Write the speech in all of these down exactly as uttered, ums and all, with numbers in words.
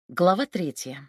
Глава третья.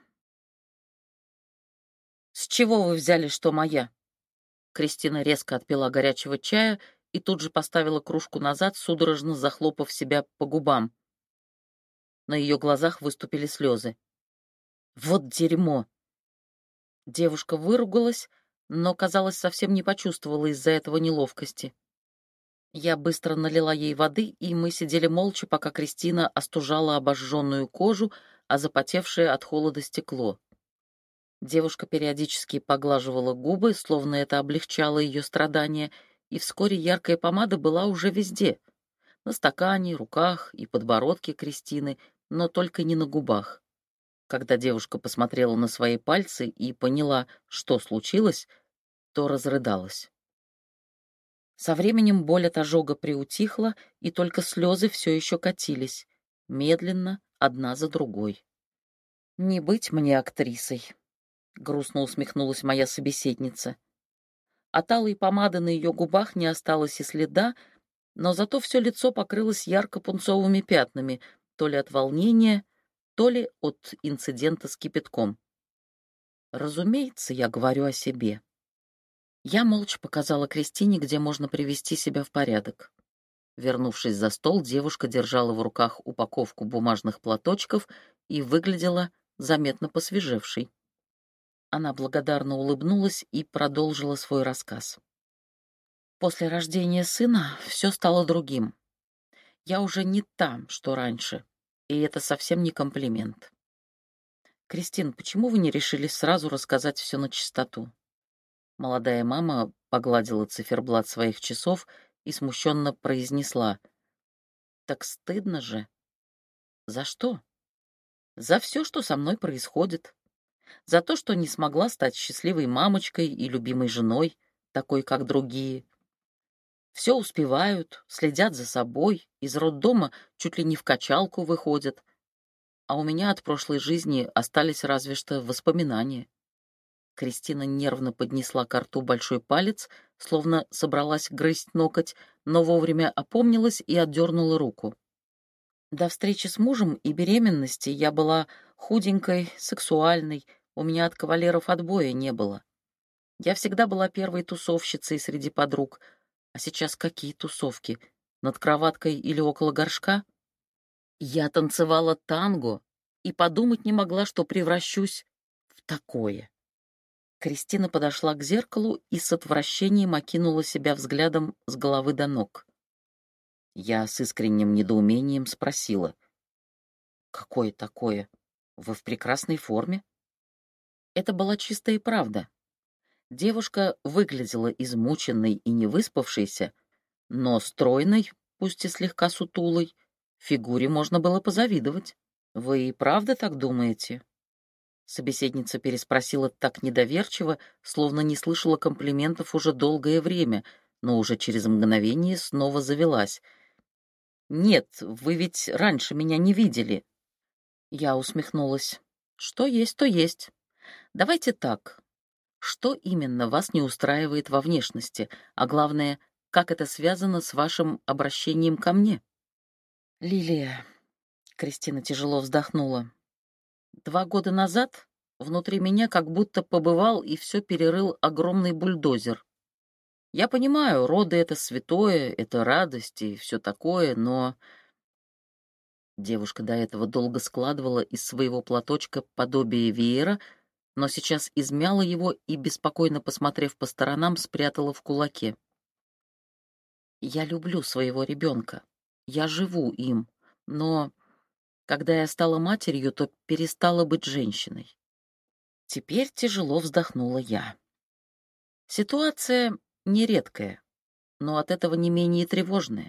«С чего вы взяли, что моя?» Кристина резко отпила горячего чая и тут же поставила кружку назад, судорожно захлопав себя по губам. На ее глазах выступили слезы. «Вот дерьмо!» Девушка выругалась, но, казалось, совсем не почувствовала из-за этого неловкости. Я быстро налила ей воды, и мы сидели молча, пока Кристина остужала обожженную кожу, а запотевшее от холода стекло. Девушка периодически поглаживала губы, словно это облегчало ее страдания, и вскоре яркая помада была уже везде — на стакане, руках и подбородке Кристины, но только не на губах. Когда девушка посмотрела на свои пальцы и поняла, что случилось, то разрыдалась. Со временем боль от ожога приутихла, и только слезы все еще катились, медленно, одна за другой. «Не быть мне актрисой», — грустно усмехнулась моя собеседница. От алой помады на ее губах не осталось и следа, но зато все лицо покрылось ярко-пунцовыми пятнами, то ли от волнения, то ли от инцидента с кипятком. Разумеется, я говорю о себе. Я молча показала Кристине, где можно привести себя в порядок. Вернувшись за стол, девушка держала в руках упаковку бумажных платочков и выглядела заметно посвежевшей. Она благодарно улыбнулась и продолжила свой рассказ. После рождения сына все стало другим. Я уже не там, что раньше, и это совсем не комплимент. «Кристин, почему вы не решились сразу рассказать все на чистоту?» Молодая мама погладила циферблат своих часов и смущенно произнесла: «Так стыдно же». «За что?» «За все, что со мной происходит. За то, что не смогла стать счастливой мамочкой и любимой женой, такой, как другие. Все успевают, следят за собой, из роддома чуть ли не в качалку выходят, а у меня от прошлой жизни остались разве что воспоминания». Кристина нервно поднесла ко рту большой палец, словно собралась грызть ноготь, но вовремя опомнилась и отдернула руку. До встречи с мужем и беременности я была худенькой, сексуальной, у меня от кавалеров отбоя не было. Я всегда была первой тусовщицей среди подруг, а сейчас какие тусовки? Над кроваткой или около горшка? Я танцевала танго и подумать не могла, что превращусь в такое. Кристина подошла к зеркалу и с отвращением окинула себя взглядом с головы до ног. Я с искренним недоумением спросила: «Какое такое? Вы в прекрасной форме?» Это была чистая правда. Девушка выглядела измученной и невыспавшейся, но стройной, пусть и слегка сутулой, фигуре можно было позавидовать. «Вы и правда так думаете?» Собеседница переспросила так недоверчиво, словно не слышала комплиментов уже долгое время, но уже через мгновение снова завелась. «Нет, вы ведь раньше меня не видели». Я усмехнулась. «Что есть, то есть. Давайте так. Что именно вас не устраивает во внешности, а главное, как это связано с вашим обращением ко мне?» «Лилия», — Кристина тяжело вздохнула, — «два года назад внутри меня как будто побывал и все перерыл огромный бульдозер. Я понимаю, роды — это святое, это радость и все такое, но...» Девушка до этого долго складывала из своего платочка подобие веера, но сейчас измяла его и, беспокойно посмотрев по сторонам, спрятала в кулаке. «Я люблю своего ребенка. Я живу им. Но когда я стала матерью, то перестала быть женщиной». Теперь тяжело вздохнула я. Ситуация нередкая, но от этого не менее тревожная.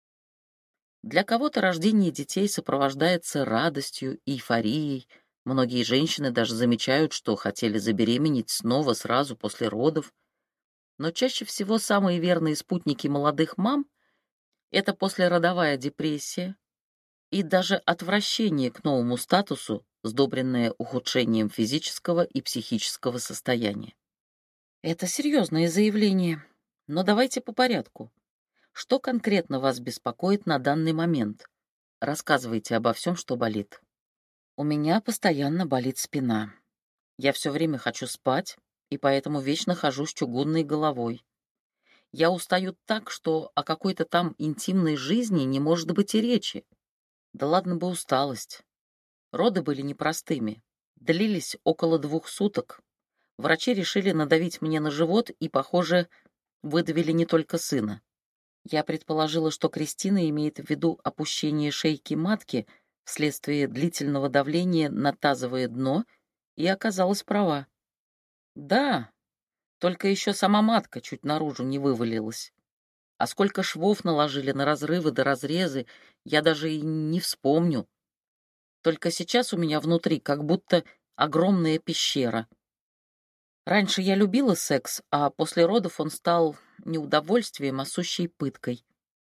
Для кого-то рождение детей сопровождается радостью, эйфорией. Многие женщины даже замечают, что хотели забеременеть снова сразу после родов. Но чаще всего самые верные спутники молодых мам — это послеродовая депрессия и даже отвращение к новому статусу, сдобренное ухудшением физического и психического состояния. Это серьезное заявление, но давайте по порядку. Что конкретно вас беспокоит на данный момент? Рассказывайте обо всем, что болит. У меня постоянно болит спина. Я все время хочу спать, и поэтому вечно хожу с чугунной головой. Я устаю так, что о какой-то там интимной жизни не может быть и речи. Да ладно бы усталость. Роды были непростыми. Длились около двух суток. Врачи решили надавить мне на живот и, похоже, выдавили не только сына. Я предположила, что Кристина имеет в виду опущение шейки матки вследствие длительного давления на тазовое дно, и оказалась права. Да, только еще сама матка чуть наружу не вывалилась. А сколько швов наложили на разрывы да разрезы, я даже и не вспомню. Только сейчас у меня внутри как будто огромная пещера. Раньше я любила секс, а после родов он стал не удовольствием, а сущей пыткой.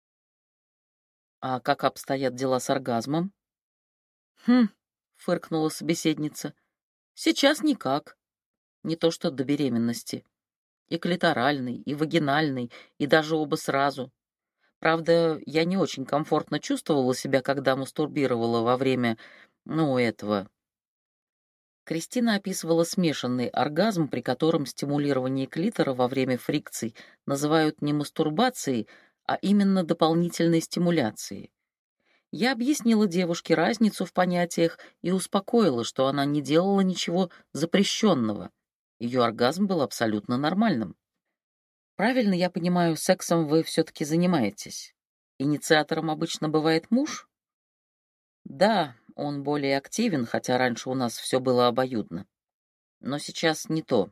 А как обстоят дела с оргазмом? Хм, фыркнула собеседница. Сейчас никак. Не то что до беременности. И клиторальный, и вагинальный, и даже оба сразу. Правда, я не очень комфортно чувствовала себя, когда мастурбировала во время, ну, этого. Кристина описывала смешанный оргазм, при котором стимулирование клитора во время фрикций называют не мастурбацией, а именно дополнительной стимуляцией. Я объяснила девушке разницу в понятиях и успокоила, что она не делала ничего запрещенного. Ее оргазм был абсолютно нормальным. Правильно я понимаю, сексом вы все-таки занимаетесь? Инициатором обычно бывает муж? Да, он более активен, хотя раньше у нас все было обоюдно. Но сейчас не то.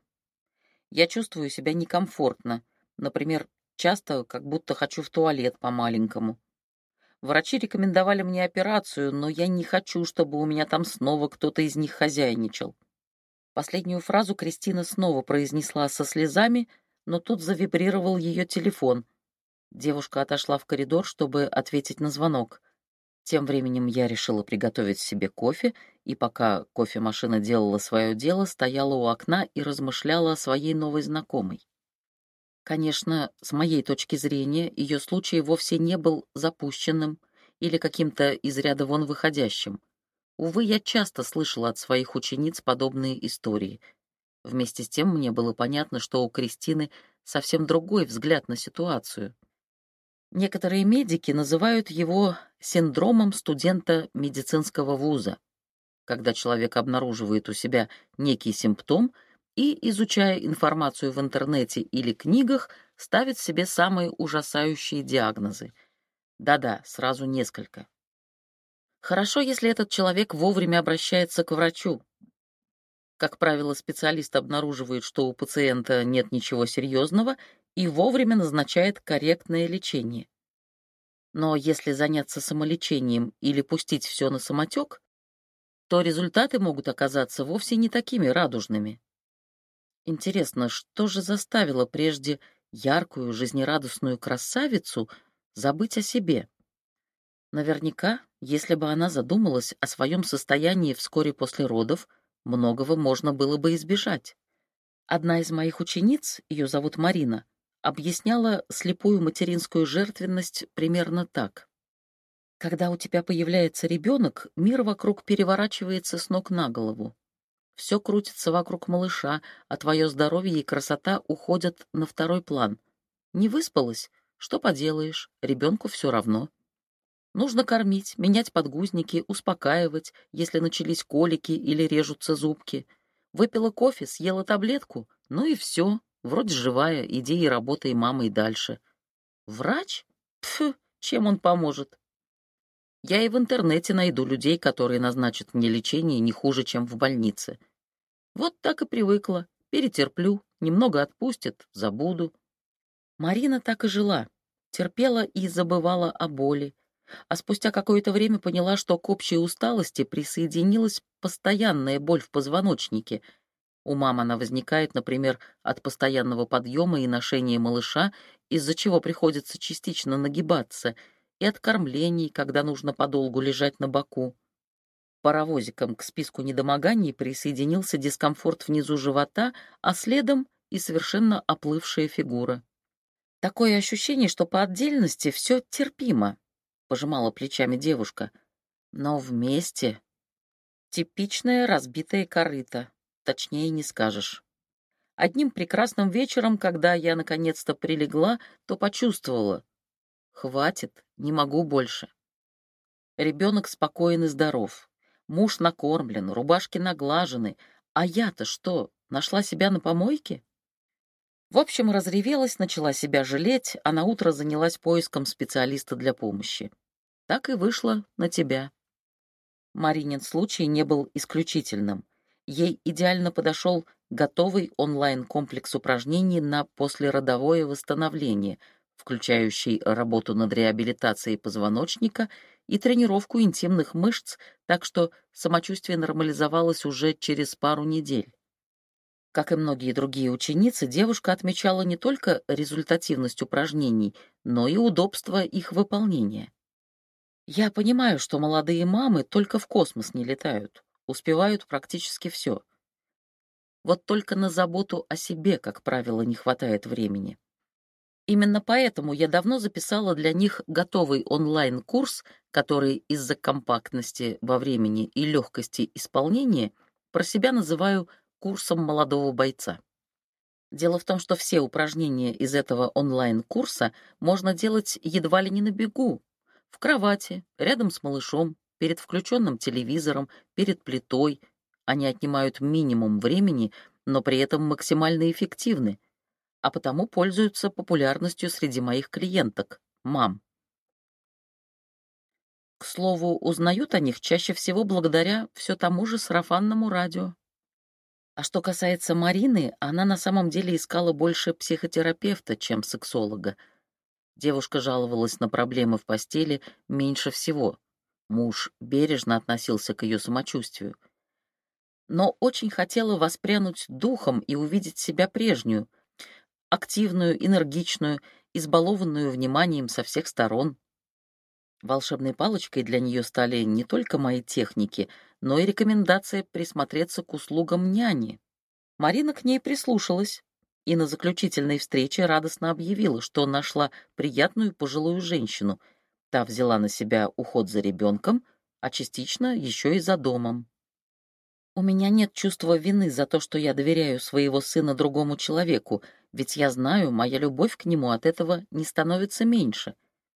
Я чувствую себя некомфортно. Например, часто как будто хочу в туалет по-маленькому. Врачи рекомендовали мне операцию, но я не хочу, чтобы у меня там снова кто-то из них хозяйничал. Последнюю фразу Кристина снова произнесла со слезами, но тут завибрировал ее телефон. Девушка отошла в коридор, чтобы ответить на звонок. Тем временем я решила приготовить себе кофе, и пока кофемашина делала свое дело, стояла у окна и размышляла о своей новой знакомой. Конечно, с моей точки зрения, ее случай вовсе не был запущенным или каким-то из ряда вон выходящим. Увы, я часто слышала от своих учениц подобные истории. Вместе с тем мне было понятно, что у Кристины совсем другой взгляд на ситуацию. Некоторые медики называют его синдромом студента медицинского вуза, когда человек обнаруживает у себя некий симптом и, изучая информацию в интернете или книгах, ставит себе самые ужасающие диагнозы. Да-да, сразу несколько. Хорошо, если этот человек вовремя обращается к врачу. Как правило, специалист обнаруживает, что у пациента нет ничего серьезного и вовремя назначает корректное лечение. Но если заняться самолечением или пустить все на самотек, то результаты могут оказаться вовсе не такими радужными. Интересно, что же заставило прежде яркую, жизнерадостную красавицу забыть о себе? Наверняка, если бы она задумалась о своем состоянии вскоре после родов, многого можно было бы избежать. Одна из моих учениц, ее зовут Марина, объясняла слепую материнскую жертвенность примерно так. Когда у тебя появляется ребенок, мир вокруг переворачивается с ног на голову. Все крутится вокруг малыша, а твое здоровье и красота уходят на второй план. Не выспалась? Что поделаешь, ребенку все равно. Нужно кормить, менять подгузники, успокаивать, если начались колики или режутся зубки. Выпила кофе, съела таблетку, ну и все, вроде живая, иди и работай мамой дальше. Врач? Пф, чем он поможет? Я и в интернете найду людей, которые назначат мне лечение не хуже, чем в больнице. Вот так и привыкла. Перетерплю, немного отпустит, забуду. Марина так и жила. Терпела и забывала о боли. А спустя какое-то время поняла, что к общей усталости присоединилась постоянная боль в позвоночнике. У мам она возникает, например, от постоянного подъема и ношения малыша, из-за чего приходится частично нагибаться, и от кормлений, когда нужно подолгу лежать на боку. Паровозиком к списку недомоганий присоединился дискомфорт внизу живота, а следом и совершенно оплывшая фигура. Такое ощущение, что по отдельности все терпимо, — пожимала плечами девушка, — но вместе Типичное разбитое корыто, точнее не скажешь. Одним прекрасным вечером, когда я наконец-то прилегла, то почувствовала: хватит, не могу больше. Ребенок спокоен и здоров, муж накормлен, рубашки наглажены, а я-то что, нашла себя на помойке? В общем, разревелась, начала себя жалеть, а наутро занялась поиском специалиста для помощи. Так и вышло на тебя. Маринин случай не был исключительным. Ей идеально подошел готовый онлайн-комплекс упражнений на послеродовое восстановление, включающий работу над реабилитацией позвоночника и тренировку интимных мышц, так что самочувствие нормализовалось уже через пару недель. Как и многие другие ученицы, девушка отмечала не только результативность упражнений, но и удобство их выполнения. Я понимаю, что молодые мамы только в космос не летают, успевают практически все. Вот только на заботу о себе, как правило, не хватает времени. Именно поэтому я давно записала для них готовый онлайн-курс, который из-за компактности во времени и легкости исполнения про себя называю курсом молодого бойца. Дело в том, что все упражнения из этого онлайн-курса можно делать едва ли не на бегу, в кровати, рядом с малышом, перед включенным телевизором, перед плитой. Они отнимают минимум времени, но при этом максимально эффективны, а потому пользуются популярностью среди моих клиенток, мам. К слову, узнают о них чаще всего благодаря все тому же сарафанному радио. А что касается Марины, она на самом деле искала больше психотерапевта, чем сексолога. Девушка жаловалась на проблемы в постели меньше всего. Муж бережно относился к ее самочувствию. Но очень хотела воспрянуть духом и увидеть себя прежнюю, активную, энергичную, избалованную вниманием со всех сторон. Волшебной палочкой для нее стали не только мои техники, но и рекомендация присмотреться к услугам няни. Марина к ней прислушалась и на заключительной встрече радостно объявила, что нашла приятную пожилую женщину. Та взяла на себя уход за ребенком, а частично еще и за домом. У меня нет чувства вины за то, что я доверяю своего сына другому человеку, ведь я знаю, моя любовь к нему от этого не становится меньше.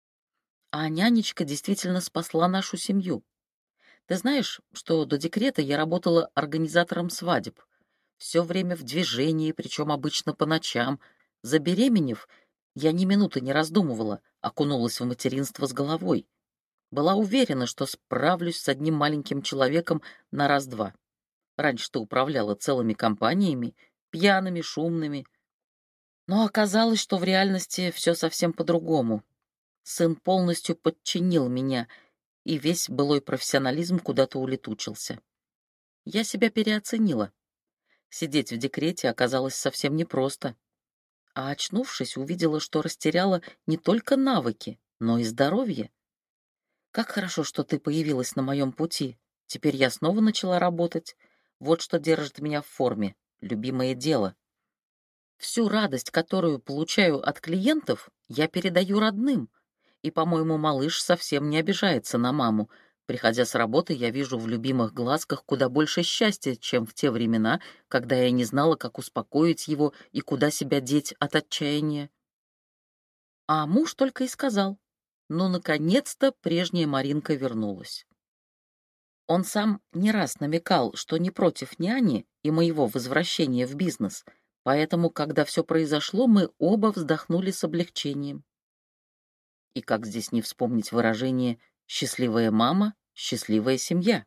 А нянечка действительно спасла нашу семью. Ты знаешь, что до декрета я работала организатором свадеб. Все время в движении, причем обычно по ночам. Забеременев, я ни минуты не раздумывала, окунулась в материнство с головой. Была уверена, что справлюсь с одним маленьким человеком на раз-два. Раньше-то управляла целыми компаниями, пьяными, шумными. Но оказалось, что в реальности все совсем по-другому. Сын полностью подчинил меня, и весь былой профессионализм куда-то улетучился. Я себя переоценила. Сидеть в декрете оказалось совсем непросто. А очнувшись, увидела, что растеряла не только навыки, но и здоровье. Как хорошо, что ты появилась на моем пути. Теперь я снова начала работать. Вот что держит меня в форме. Любимое дело. Всю радость, которую получаю от клиентов, я передаю родным. И, по-моему, малыш совсем не обижается на маму. Приходя с работы, я вижу в любимых глазках куда больше счастья, чем в те времена, когда я не знала, как успокоить его и куда себя деть от отчаяния. А муж только и сказал: ну, наконец-то прежняя Маринка вернулась. Он сам не раз намекал, что не против няни и моего возвращения в бизнес, поэтому, когда все произошло, мы оба вздохнули с облегчением. И как здесь не вспомнить выражение «счастливая мама, счастливая семья»?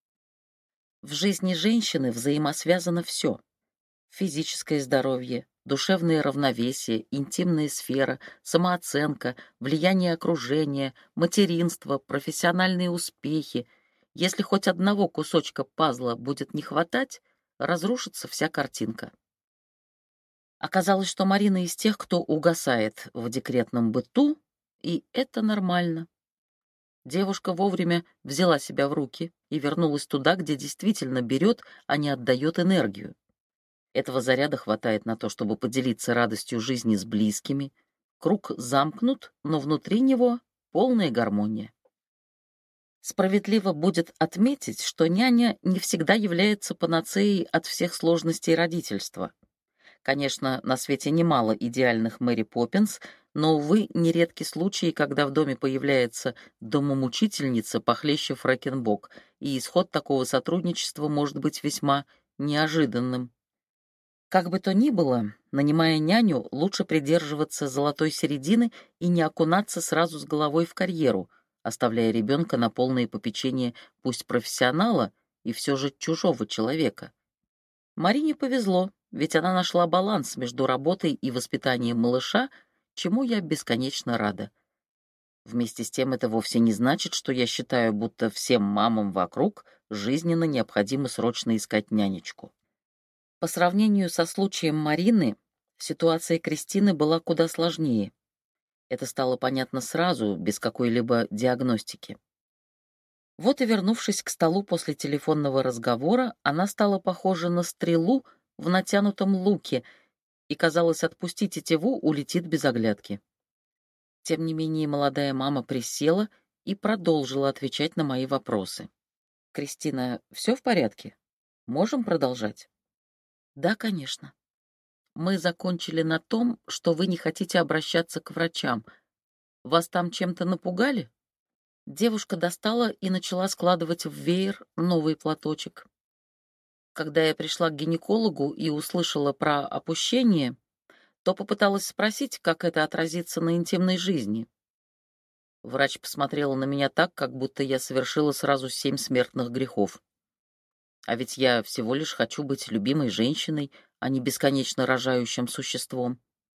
В жизни женщины взаимосвязано все: физическое здоровье, душевное равновесие, интимная сфера, самооценка, влияние окружения, материнство, профессиональные успехи. Если хоть одного кусочка пазла будет не хватать, разрушится вся картинка. Оказалось, что Марина из тех, кто угасает в декретном быту, и это нормально. Девушка вовремя взяла себя в руки и вернулась туда, где действительно берет, а не отдает энергию. Этого заряда хватает на то, чтобы поделиться радостью жизни с близкими. Круг замкнут, но внутри него полная гармония. Справедливо будет отметить, что няня не всегда является панацеей от всех сложностей родительства. Конечно, на свете немало идеальных Мэри Поппинс, но, увы, нередки случаи, когда в доме появляется домомучительница похлеще Фрэкенбок, и исход такого сотрудничества может быть весьма неожиданным. Как бы то ни было, нанимая няню, лучше придерживаться золотой середины и не окунаться сразу с головой в карьеру, оставляя ребенка на полное попечение пусть профессионала и все же чужого человека. Марине повезло, ведь она нашла баланс между работой и воспитанием малыша, чему я бесконечно рада. Вместе с тем это вовсе не значит, что я считаю, будто всем мамам вокруг жизненно необходимо срочно искать нянечку. По сравнению со случаем Марины, ситуация Кристины была куда сложнее. Это стало понятно сразу, без какой-либо диагностики. Вот и вернувшись к столу после телефонного разговора, она стала похожа на стрелу в натянутом луке и, казалось, отпустить тетиву улетит без оглядки. Тем не менее, молодая мама присела и продолжила отвечать на мои вопросы. «Кристина, все в порядке? Можем продолжать?» «Да, конечно. Мы закончили на том, что вы не хотите обращаться к врачам. Вас там чем-то напугали?» Девушка достала и начала складывать в веер новый платочек. Когда я пришла к гинекологу и услышала про опущение, то попыталась спросить, как это отразится на интимной жизни. Врач посмотрела на меня так, как будто я совершила сразу семь смертных грехов. А ведь я всего лишь хочу быть любимой женщиной, а не бесконечно рожающим существом.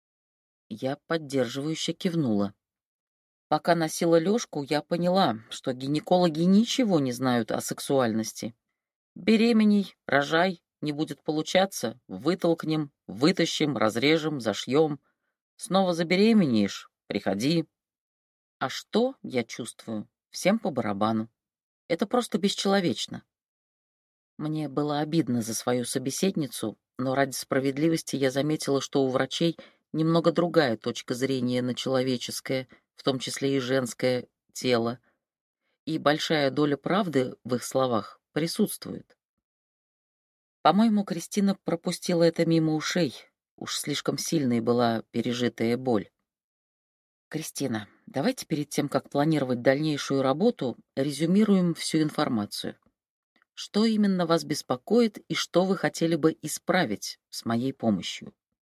Я поддерживающе кивнула. Пока носила Лёшку, я поняла, что гинекологи ничего не знают о сексуальности. Беременей, рожай, не будет получаться, вытолкнем, вытащим, разрежем, зашьем. Снова забеременеешь, приходи. А что, я чувствую, всем по барабану. Это просто бесчеловечно. Мне было обидно за свою собеседницу, но ради справедливости я заметила, что у врачей немного другая точка зрения на человеческое, в том числе и женское, тело, и большая доля правды в их словах присутствует. По-моему, Кристина пропустила это мимо ушей, уж слишком сильной была пережитая боль. «Кристина, давайте перед тем, как планировать дальнейшую работу, резюмируем всю информацию. Что именно вас беспокоит и что вы хотели бы исправить с моей помощью?»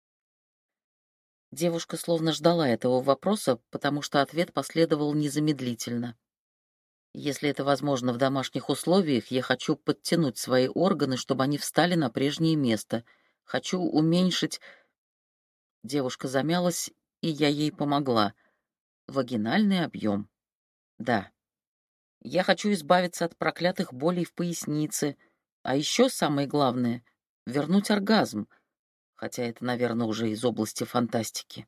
Девушка словно ждала этого вопроса, потому что ответ последовал незамедлительно. «Если это возможно в домашних условиях, я хочу подтянуть свои органы, чтобы они встали на прежнее место. Хочу уменьшить...» Девушка замялась, и я ей помогла. «Вагинальный объем. Да. Я хочу избавиться от проклятых болей в пояснице. А еще самое главное — вернуть оргазм, хотя это, наверное, уже из области фантастики».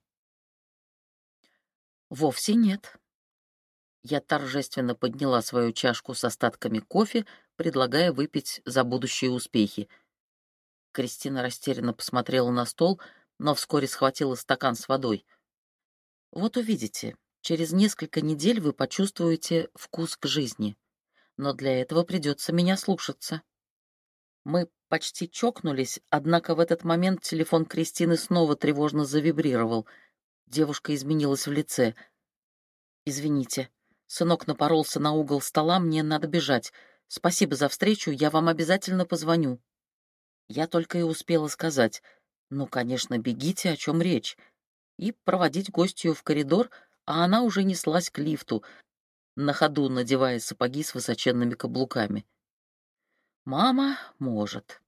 «Вовсе нет». Я торжественно подняла свою чашку с остатками кофе, предлагая выпить за будущие успехи. Кристина растерянно посмотрела на стол, но вскоре схватила стакан с водой. «Вот увидите, через несколько недель вы почувствуете вкус к жизни, но для этого придется меня слушаться». Мы почти чокнулись, однако в этот момент телефон Кристины снова тревожно завибрировал. Девушка изменилась в лице. «Извините, сынок напоролся на угол стола, мне надо бежать. Спасибо за встречу, я вам обязательно позвоню». Я только и успела сказать: «Ну, конечно, бегите, о чем речь», и проводить гостью в коридор, а она уже неслась к лифту, на ходу надевая сапоги с высоченными каблуками. Мама может.